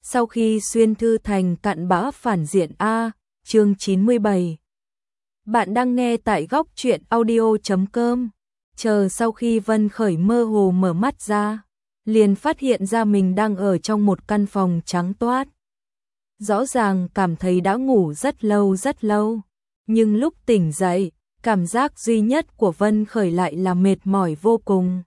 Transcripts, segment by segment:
Sau khi xuyên thư thành cặn bã phản diện A, chương 97. Bạn đang nghe tại góc truyện audio.com. Chờ sau khi Vân Khởi mơ hồ mở mắt ra, liền phát hiện ra mình đang ở trong một căn phòng trắng toát. Rõ ràng cảm thấy đã ngủ rất lâu, nhưng lúc tỉnh dậy, cảm giác duy nhất của Vân Khởi lại là mệt mỏi vô cùng.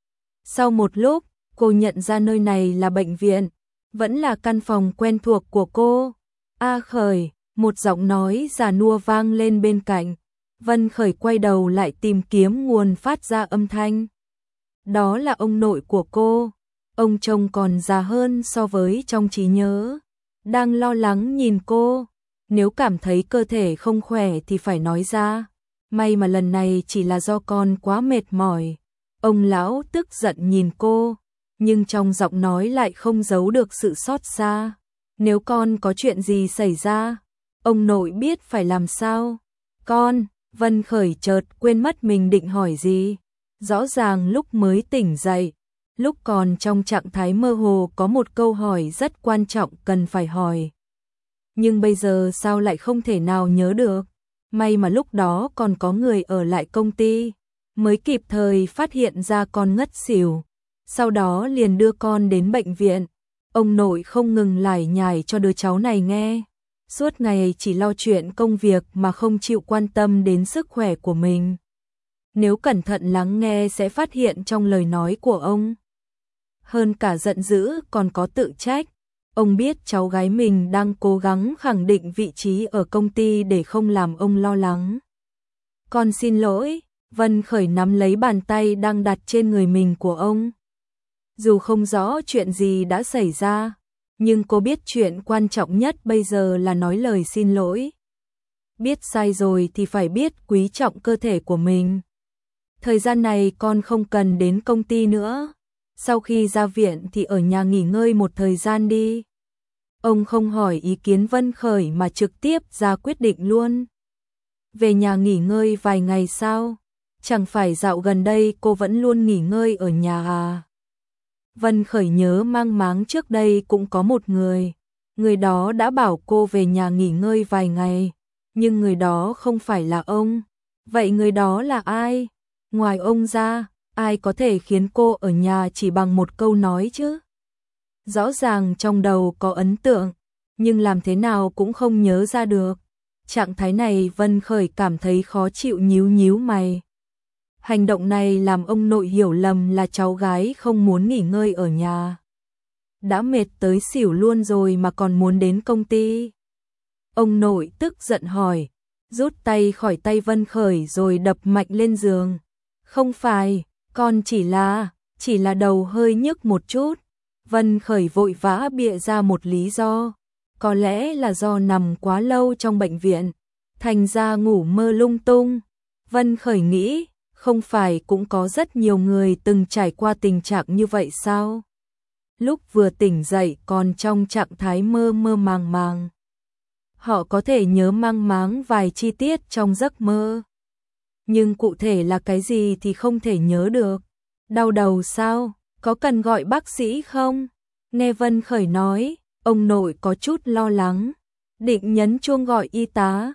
Sau một lúc, cô nhận ra nơi này là bệnh viện, vẫn là căn phòng quen thuộc của cô. A Khởi, một giọng nói già nua vang lên bên cạnh. Vân Khởi quay đầu lại tìm kiếm nguồn phát ra âm thanh. Đó là ông nội của cô. Ông trông còn già hơn so với trong trí nhớ. Đang lo lắng nhìn cô. Nếu cảm thấy cơ thể không khỏe thì phải nói ra. May mà lần này chỉ là do con quá mệt mỏi. Ông lão tức giận nhìn cô, nhưng trong giọng nói lại không giấu được sự xót xa. Nếu con có chuyện gì xảy ra, ông nội biết phải làm sao. Con, Vân Khởi chợt quên mất mình định hỏi gì. Rõ ràng lúc mới tỉnh dậy, lúc còn trong trạng thái mơ hồ có một câu hỏi rất quan trọng cần phải hỏi. Nhưng bây giờ sao lại không thể nào nhớ được. May mà lúc đó còn có người ở lại công ty, mới kịp thời phát hiện ra con ngất xỉu. Sau đó liền đưa con đến bệnh viện. Ông nội không ngừng lải nhải cho đứa cháu này nghe. Suốt ngày chỉ lo chuyện công việc mà không chịu quan tâm đến sức khỏe của mình. Nếu cẩn thận lắng nghe sẽ phát hiện trong lời nói của ông, hơn cả giận dữ còn có tự trách. Ông biết cháu gái mình đang cố gắng khẳng định vị trí ở công ty để không làm ông lo lắng. Con xin lỗi. Vân Khởi nắm lấy bàn tay đang đặt trên người mình của ông. Dù không rõ chuyện gì đã xảy ra, nhưng cô biết chuyện quan trọng nhất bây giờ là nói lời xin lỗi. Biết sai rồi thì phải biết quý trọng cơ thể của mình. Thời gian này con không cần đến công ty nữa. Sau khi ra viện thì ở nhà nghỉ ngơi một thời gian đi. Ông không hỏi ý kiến Vân Khởi mà trực tiếp ra quyết định luôn. Về nhà nghỉ ngơi vài ngày sao? Chẳng phải dạo gần đây cô vẫn luôn nghỉ ngơi ở nhà à? Vân Khởi nhớ mang máng trước đây cũng có một người. Người đó đã bảo cô về nhà nghỉ ngơi vài ngày. Nhưng người đó không phải là ông. Vậy người đó là ai? Ngoài ông ra, ai có thể khiến cô ở nhà chỉ bằng một câu nói chứ? Rõ ràng trong đầu có ấn tượng, nhưng làm thế nào cũng không nhớ ra được. Trạng thái này Vân Khởi cảm thấy khó chịu nhíu mày. Hành động này làm ông nội hiểu lầm là cháu gái không muốn nghỉ ngơi ở nhà. Đã mệt tới xỉu luôn rồi mà còn muốn đến công ty. Ông nội tức giận hỏi, rút tay khỏi tay Vân Khởi rồi đập mạnh lên giường. Không phải, con chỉ là đầu hơi nhức một chút. Vân Khởi vội vã bịa ra một lý do. Có lẽ là do nằm quá lâu trong bệnh viện, thành ra ngủ mơ lung tung. Vân Khởi nghĩ, không phải cũng có rất nhiều người từng trải qua tình trạng như vậy sao? Lúc vừa tỉnh dậy còn trong trạng thái mơ màng. Họ có thể nhớ mang máng vài chi tiết trong giấc mơ. Nhưng cụ thể là cái gì thì không thể nhớ được. Đau đầu sao? Có cần gọi bác sĩ không? Nghe Vân Khởi nói, ông nội có chút lo lắng. Định nhấn chuông gọi y tá.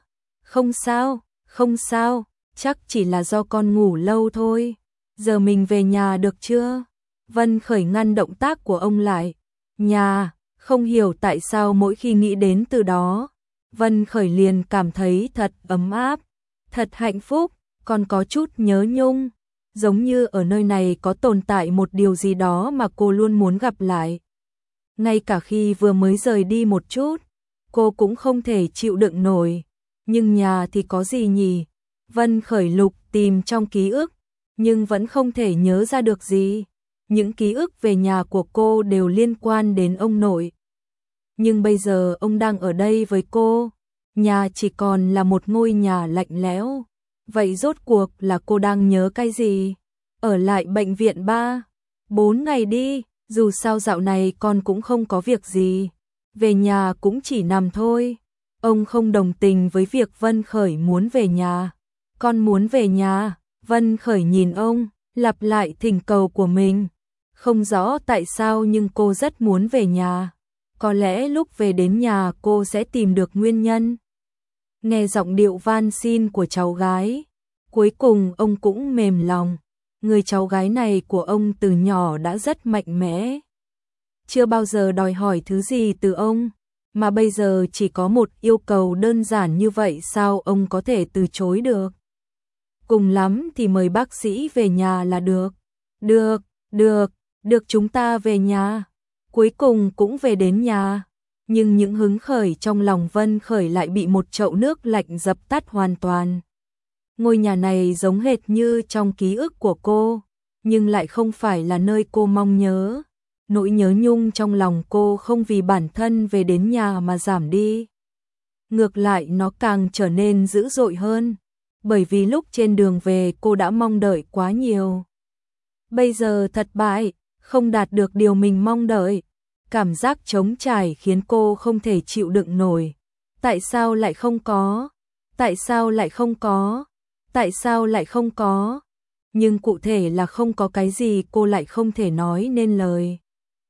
Không sao, chắc chỉ là do con ngủ lâu thôi. Giờ mình về nhà được chưa? Vân Khởi ngăn động tác của ông lại. Nhà, không hiểu tại sao mỗi khi nghĩ đến từ đó, Vân Khởi liền cảm thấy thật ấm áp, thật hạnh phúc, còn có chút nhớ nhung. Giống như ở nơi này có tồn tại một điều gì đó mà cô luôn muốn gặp lại. Ngay cả khi vừa mới rời đi một chút, cô cũng không thể chịu đựng nổi. Nhưng nhà thì có gì nhỉ? Vân Khởi lục tìm trong ký ức, nhưng vẫn không thể nhớ ra được gì. Những ký ức về nhà của cô đều liên quan đến ông nội. Nhưng bây giờ ông đang ở đây với cô, nhà chỉ còn là một ngôi nhà lạnh lẽo. Vậy rốt cuộc là cô đang nhớ cái gì? Ở lại bệnh viện 3-4 ngày đi, dù sao dạo này con cũng không có việc gì. Về nhà cũng chỉ nằm thôi. Ông không đồng tình với việc Vân Khởi muốn về nhà. Con muốn về nhà. Vân Khởi nhìn ông, lặp lại thỉnh cầu của mình. Không rõ tại sao nhưng cô rất muốn về nhà. có lẽ lúc về đến nhà cô sẽ tìm được nguyên nhân. Nghe giọng điệu van xin của cháu gái, cuối cùng ông cũng mềm lòng. Người cháu gái này của ông từ nhỏ đã rất mạnh mẽ. Chưa bao giờ đòi hỏi thứ gì từ ông, mà bây giờ chỉ có một yêu cầu đơn giản như vậy sao ông có thể từ chối được. Cùng lắm thì mời bác sĩ về nhà là được. Được chúng ta về nhà. Cuối cùng cũng về đến nhà. Nhưng những hứng khởi trong lòng Vân Khởi lại bị một chậu nước lạnh dập tắt hoàn toàn. Ngôi nhà này giống hệt như trong ký ức của cô, nhưng lại không phải là nơi cô mong nhớ. Nỗi nhớ nhung trong lòng cô không vì bản thân về đến nhà mà giảm đi. Ngược lại nó càng trở nên dữ dội hơn, bởi vì lúc trên đường về cô đã mong đợi quá nhiều. Bây giờ thất bại, không đạt được điều mình mong đợi. Cảm giác trống trải khiến cô không thể chịu đựng nổi. Tại sao lại không có? Tại sao lại không có? Tại sao lại không có? Nhưng cụ thể là không có cái gì cô lại không thể nói nên lời.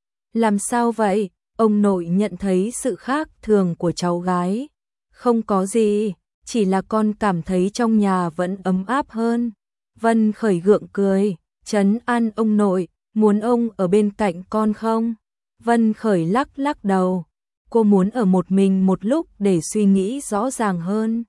Làm sao vậy? Ông nội nhận thấy sự khác thường của cháu gái. Không có gì, chỉ là con cảm thấy trong nhà vẫn ấm áp hơn. Vân Khởi gượng cười, trấn an ông nội, muốn ông ở bên cạnh con không? Vân Khởi lắc lắc đầu, cô muốn ở một mình một lúc để suy nghĩ rõ ràng hơn.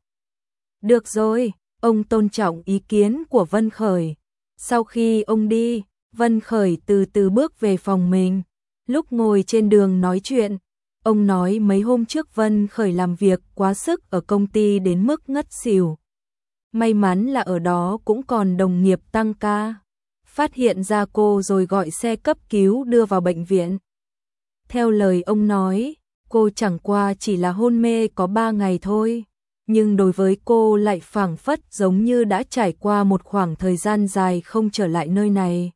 Được rồi, ông tôn trọng ý kiến của Vân Khởi. Sau khi ông đi, Vân Khởi từ từ bước về phòng mình. Lúc ngồi trên đường nói chuyện, ông nói mấy hôm trước Vân Khởi làm việc quá sức ở công ty đến mức ngất xỉu. May mắn là ở đó cũng còn đồng nghiệp tăng ca. Phát hiện ra cô rồi gọi xe cấp cứu đưa vào bệnh viện. Theo lời ông nói, cô chẳng qua chỉ là hôn mê có 3 ngày thôi. Nhưng đối với cô lại phảng phất giống như đã trải qua một khoảng thời gian dài không trở lại nơi này.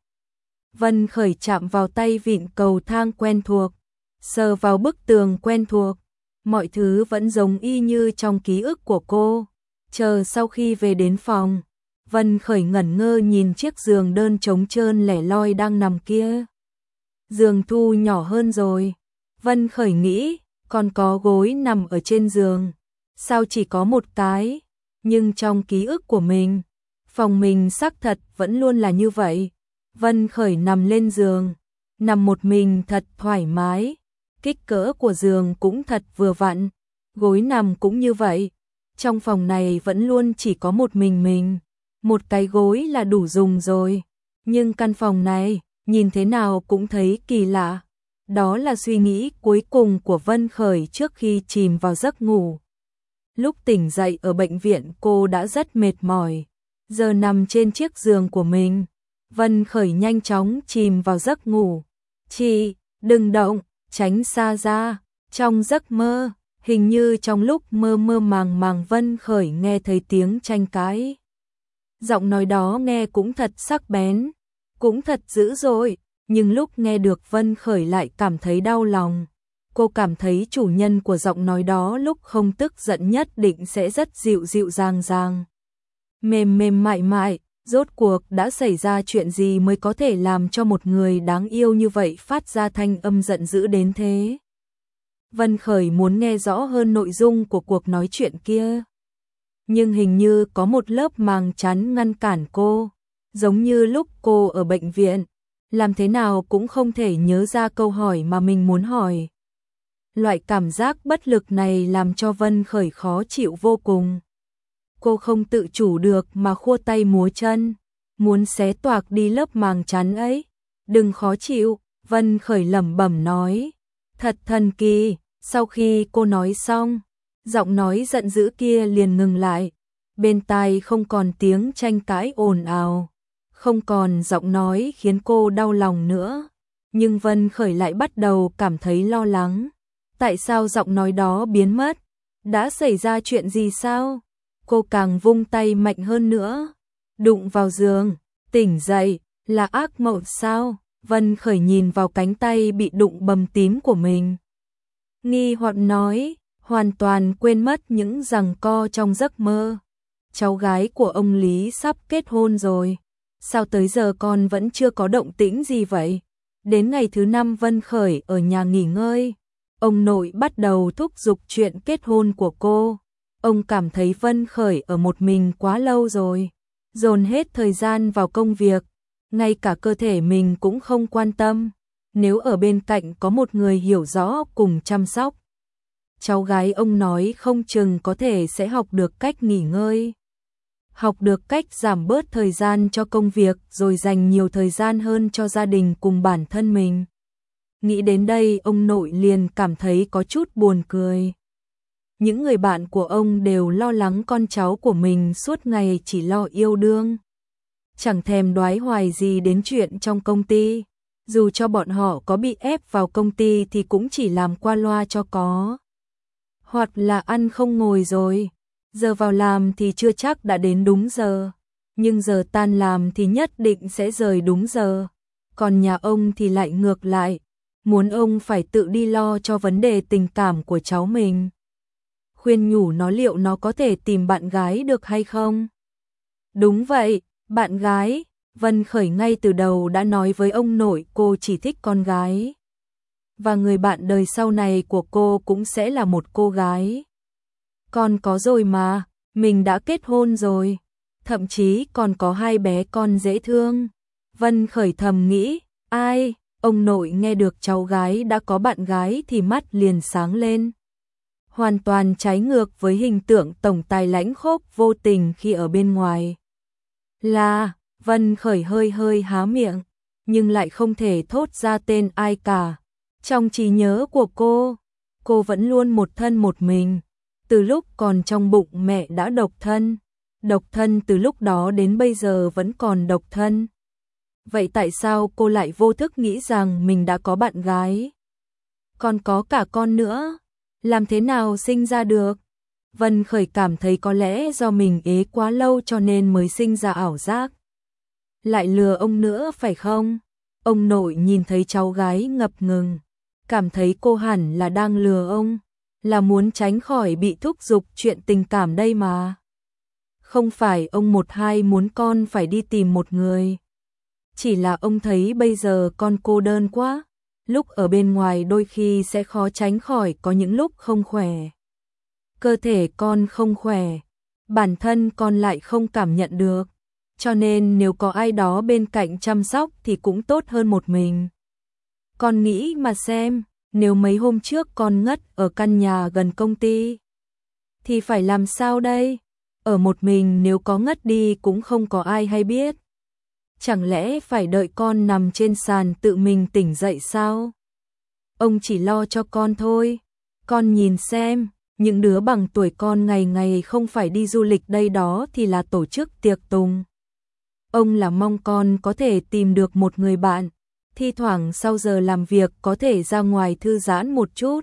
Vân Khởi chạm vào tay vịn cầu thang quen thuộc, sờ vào bức tường quen thuộc. Mọi thứ vẫn giống y như trong ký ức của cô. Chờ sau khi về đến phòng, Vân Khởi ngẩn ngơ nhìn chiếc giường đơn trống trơn lẻ loi đang nằm kia. Giường thu nhỏ hơn rồi. Vân Khởi nghĩ, còn có gối nằm ở trên giường. Sao chỉ có một cái? Nhưng trong ký ức của mình, phòng mình xác thật vẫn luôn là như vậy. Vân Khởi nằm lên giường, nằm một mình thật thoải mái. Kích cỡ của giường cũng thật vừa vặn, gối nằm cũng như vậy. Trong phòng này vẫn luôn chỉ có một mình. Một cái gối là đủ dùng rồi. Nhưng căn phòng này, nhìn thế nào cũng thấy kỳ lạ. Đó là suy nghĩ cuối cùng của Vân Khởi trước khi chìm vào giấc ngủ. Lúc tỉnh dậy ở bệnh viện cô đã rất mệt mỏi. Giờ nằm trên chiếc giường của mình, Vân Khởi nhanh chóng chìm vào giấc ngủ. Chị, đừng động, tránh xa ra. Trong giấc mơ, hình như trong lúc mơ mơ màng màng Vân Khởi nghe thấy tiếng tranh cãi. Giọng nói đó nghe cũng thật sắc bén, cũng thật dữ dội, nhưng lúc nghe được Vân Khởi lại cảm thấy đau lòng. Cô cảm thấy chủ nhân của giọng nói đó lúc không tức giận nhất định sẽ rất dịu dịu dàng. Mềm mềm mại mại, rốt cuộc đã xảy ra chuyện gì mới có thể làm cho một người đáng yêu như vậy phát ra thanh âm giận dữ đến thế? Vân Khởi muốn nghe rõ hơn nội dung của cuộc nói chuyện kia. Nhưng hình như có một lớp màng chắn ngăn cản cô, giống như lúc cô ở bệnh viện, làm thế nào cũng không thể nhớ ra câu hỏi mà mình muốn hỏi. Loại cảm giác bất lực này làm cho Vân Khởi khó chịu vô cùng. Cô không tự chủ được mà khua tay múa chân, muốn xé toạc đi lớp màng chắn ấy. Đừng khó chịu, Vân Khởi lẩm bẩm nói. Thật thần kỳ, sau khi cô nói xong, giọng nói giận dữ kia liền ngừng lại. Bên tai không còn tiếng tranh cãi ồn ào, không còn giọng nói khiến cô đau lòng nữa. Nhưng Vân Khởi lại bắt đầu cảm thấy lo lắng. Tại sao giọng nói đó biến mất? Đã xảy ra chuyện gì sao? Cô càng vung tay mạnh hơn nữa. Đụng vào giường, tỉnh dậy, là ác mộng sao? Vân Khởi nhìn vào cánh tay bị đụng bầm tím của mình. Nghi hoặc nói, hoàn toàn quên mất những giằng co trong giấc mơ. Cháu gái của ông Lý sắp kết hôn rồi. Sao tới giờ con vẫn chưa có động tĩnh gì vậy? Đến ngày thứ 5 Vân Khởi ở nhà nghỉ ngơi. ông nội bắt đầu thúc giục chuyện kết hôn của cô. Ông cảm thấy Vân Khởi ở một mình quá lâu rồi, dồn hết thời gian vào công việc, ngay cả cơ thể mình cũng không quan tâm. Nếu ở bên cạnh có một người hiểu rõ cùng chăm sóc, cháu gái ông nói không chừng có thể sẽ học được cách nghỉ ngơi, học được cách giảm bớt thời gian cho công việc rồi dành nhiều thời gian hơn cho gia đình cùng bản thân mình. Nghĩ đến đây ông nội liền cảm thấy có chút buồn cười. Những người bạn của ông đều lo lắng con cháu của mình suốt ngày chỉ lo yêu đương, chẳng thèm đoái hoài gì đến chuyện trong công ty. Dù cho bọn họ có bị ép vào công ty thì cũng chỉ làm qua loa cho có. Hoặc là ăn không ngồi rồi, giờ vào làm thì chưa chắc đã đến đúng giờ, nhưng giờ tan làm thì nhất định sẽ rời đúng giờ. Còn nhà ông thì lại ngược lại, muốn ông phải tự đi lo cho vấn đề tình cảm của cháu mình. Khuyên nhủ nó liệu nó có thể tìm bạn gái được hay không? Đúng vậy, bạn gái. Vân Khởi ngay từ đầu đã nói với ông nội cô chỉ thích con gái. Và người bạn đời sau này của cô cũng sẽ là một cô gái. Con có rồi mà, mình đã kết hôn rồi. Thậm chí còn có 2 bé con dễ thương. Vân Khởi thầm nghĩ, ai? Ông nội nghe được cháu gái đã có bạn gái thì mắt liền sáng lên. Hoàn toàn trái ngược với hình tượng tổng tài lãnh khốc vô tình khi ở bên ngoài. Vân Khởi hơi há miệng, nhưng lại không thể thốt ra tên ai cả. Trong trí nhớ của cô vẫn luôn một thân một mình. Từ lúc còn trong bụng mẹ đã độc thân từ lúc đó đến bây giờ vẫn còn độc thân. Vậy tại sao cô lại vô thức nghĩ rằng mình đã có bạn gái? Còn có cả con nữa, làm thế nào sinh ra được? Vân Khởi cảm thấy có lẽ do mình ế quá lâu cho nên mới sinh ra ảo giác. Lại lừa ông nữa phải không? Ông nội nhìn thấy cháu gái ngập ngừng, cảm thấy cô hẳn là đang lừa ông, là muốn tránh khỏi bị thúc giục chuyện tình cảm đây mà. Không phải ông một hai muốn con phải đi tìm một người. Chỉ là ông thấy bây giờ con cô đơn quá, lúc ở bên ngoài đôi khi sẽ khó tránh khỏi có những lúc không khỏe. Cơ thể con không khỏe, bản thân con lại không cảm nhận được. Cho nên nếu có ai đó bên cạnh chăm sóc thì cũng tốt hơn một mình. Con nghĩ mà xem, nếu mấy hôm trước con ngất ở căn nhà gần công ty, thì phải làm sao đây? Ở một mình nếu có ngất đi cũng không có ai hay biết. Chẳng lẽ phải đợi con nằm trên sàn tự mình tỉnh dậy sao? Ông chỉ lo cho con thôi. Con nhìn xem, những đứa bằng tuổi con ngày ngày không phải đi du lịch đây đó thì là tổ chức tiệc tùng. Ông là mong con có thể tìm được một người bạn, thi thoảng sau giờ làm việc có thể ra ngoài thư giãn một chút.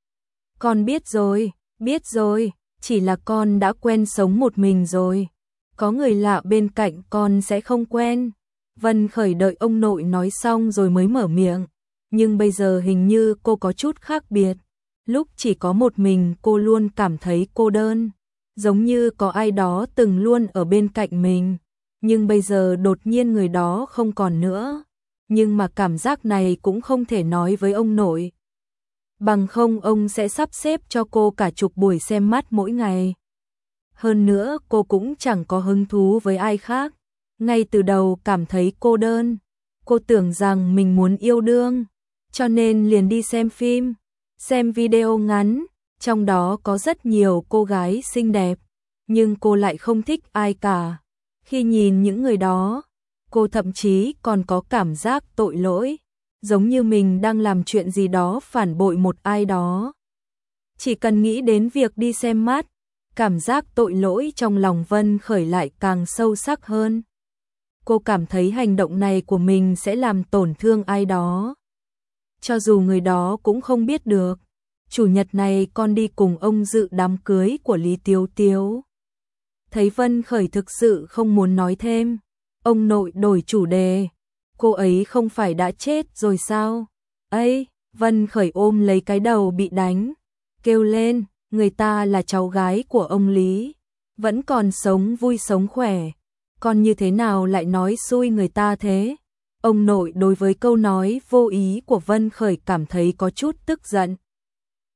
Con biết rồi, chỉ là con đã quen sống một mình rồi. Có người lạ bên cạnh con sẽ không quen. Vân Khởi đợi ông nội nói xong rồi mới mở miệng. Nhưng bây giờ hình như cô có chút khác biệt. Lúc chỉ có một mình cô luôn cảm thấy cô đơn. Giống như có ai đó từng luôn ở bên cạnh mình. Nhưng bây giờ đột nhiên người đó không còn nữa. Nhưng mà cảm giác này cũng không thể nói với ông nội. Bằng không ông sẽ sắp xếp cho cô cả chục buổi xem mắt mỗi ngày. Hơn nữa cô cũng chẳng có hứng thú với ai khác. Ngay từ đầu cảm thấy cô đơn. Cô tưởng rằng mình muốn yêu đương. Cho nên liền đi xem phim, xem video ngắn. Trong đó có rất nhiều cô gái xinh đẹp. Nhưng cô lại không thích ai cả. Khi nhìn những người đó, cô thậm chí còn có cảm giác tội lỗi, giống như mình đang làm chuyện gì đó phản bội một ai đó. Chỉ cần nghĩ đến việc đi xem mắt, cảm giác tội lỗi trong lòng Vân Khởi lại càng sâu sắc hơn. Cô cảm thấy hành động này của mình sẽ làm tổn thương ai đó. Cho dù người đó cũng không biết được, chủ nhật này con đi cùng ông dự đám cưới của Lý Tiếu Tiếu. Thấy Vân Khởi thực sự không muốn nói thêm, ông nội đổi chủ đề. Cô ấy không phải đã chết rồi sao? Ấy, Vân Khởi ôm lấy cái đầu bị đánh, kêu lên, người ta là cháu gái của ông Lý, vẫn còn sống vui sống khỏe. Con như thế nào lại nói xui người ta thế? Ông nội đối với câu nói vô ý của Vân Khởi cảm thấy có chút tức giận.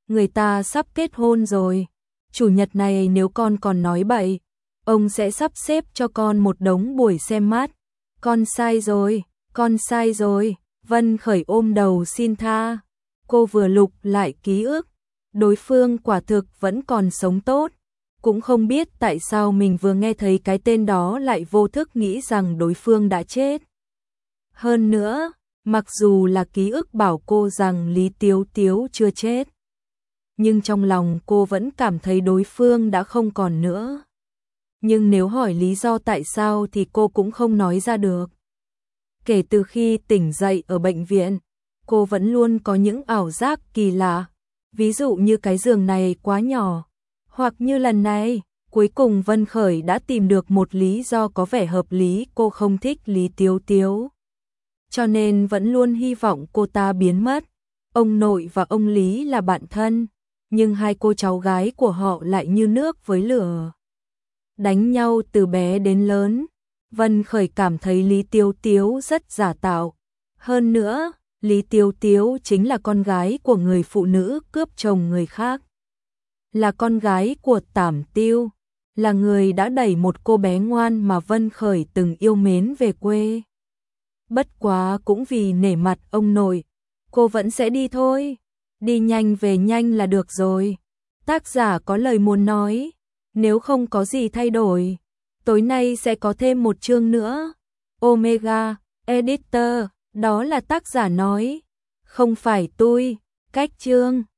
người ta sắp kết hôn rồi. Chủ nhật này nếu con còn nói bậy, ông sẽ sắp xếp cho con một đống buổi xem mát. Con sai rồi. Vân Khởi ôm đầu xin tha. Cô vừa lục lại ký ức, đối phương quả thực vẫn còn sống tốt. Cũng không biết tại sao mình vừa nghe thấy cái tên đó lại vô thức nghĩ rằng đối phương đã chết. Hơn nữa, mặc dù là ký ức bảo cô rằng Lý Tiếu Tiếu chưa chết, nhưng trong lòng cô vẫn cảm thấy đối phương đã không còn nữa. Nhưng nếu hỏi lý do tại sao thì cô cũng không nói ra được. Kể từ khi tỉnh dậy ở bệnh viện, cô vẫn luôn có những ảo giác kỳ lạ. Ví dụ như cái giường này quá nhỏ, hoặc như lần này, cuối cùng Vân Khởi đã tìm được một lý do có vẻ hợp lý, cô không thích Lý Tiếu Tiếu. Cho nên vẫn luôn hy vọng cô ta biến mất. Ông nội và ông Lý là bạn thân, nhưng hai cô cháu gái của họ lại như nước với lửa. Đánh nhau từ bé đến lớn, Vân Khởi cảm thấy Lý Tiếu Tiếu rất giả tạo. Hơn nữa, Lý Tiếu Tiếu chính là con gái của người phụ nữ cướp chồng người khác. Là con gái của Tảm Tiêu, là người đã đẩy một cô bé ngoan mà Vân Khởi từng yêu mến về quê. Bất quá cũng vì nể mặt ông nội, cô vẫn sẽ đi thôi. Đi nhanh về nhanh là được rồi. Tác giả có lời muốn nói, nếu không có gì thay đổi, tối nay sẽ có thêm một chương nữa. Omega, Editor, đó là tác giả nói, không phải tôi, cách chương.